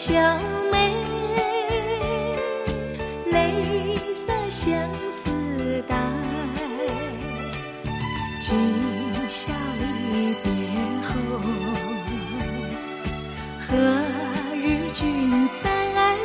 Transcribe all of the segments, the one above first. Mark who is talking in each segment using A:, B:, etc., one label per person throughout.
A: 小妹，泪洒相思带，今宵离别后，何日君再来？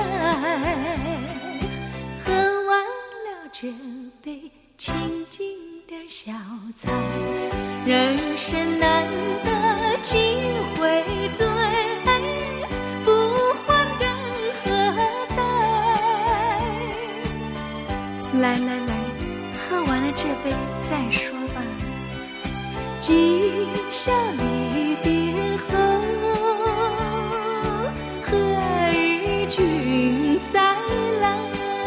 A: 喝完了这杯清静的小菜，人生难得几回醉，不欢更何待？来来来，喝完了这杯再说吧。今宵离别后，何日君再来？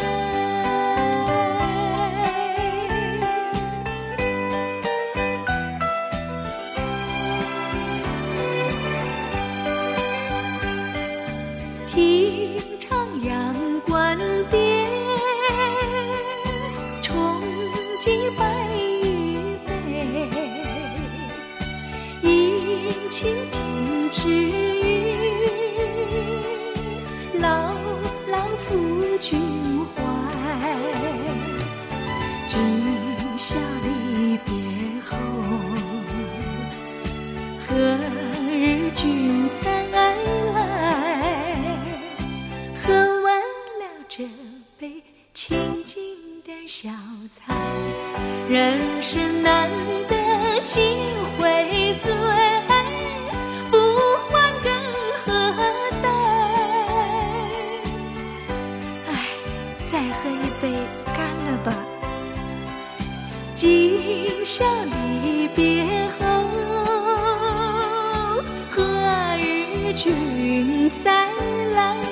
A: 听徜阳关殿，重寄白玉杯，饮清平之语，牢牢抚君怀。今宵离别后，何日君再来？喝完了这杯清静的小菜，人生难得几回醉，不欢更何待？唉，再喝一杯干了吧。今宵离别后，何日君再来？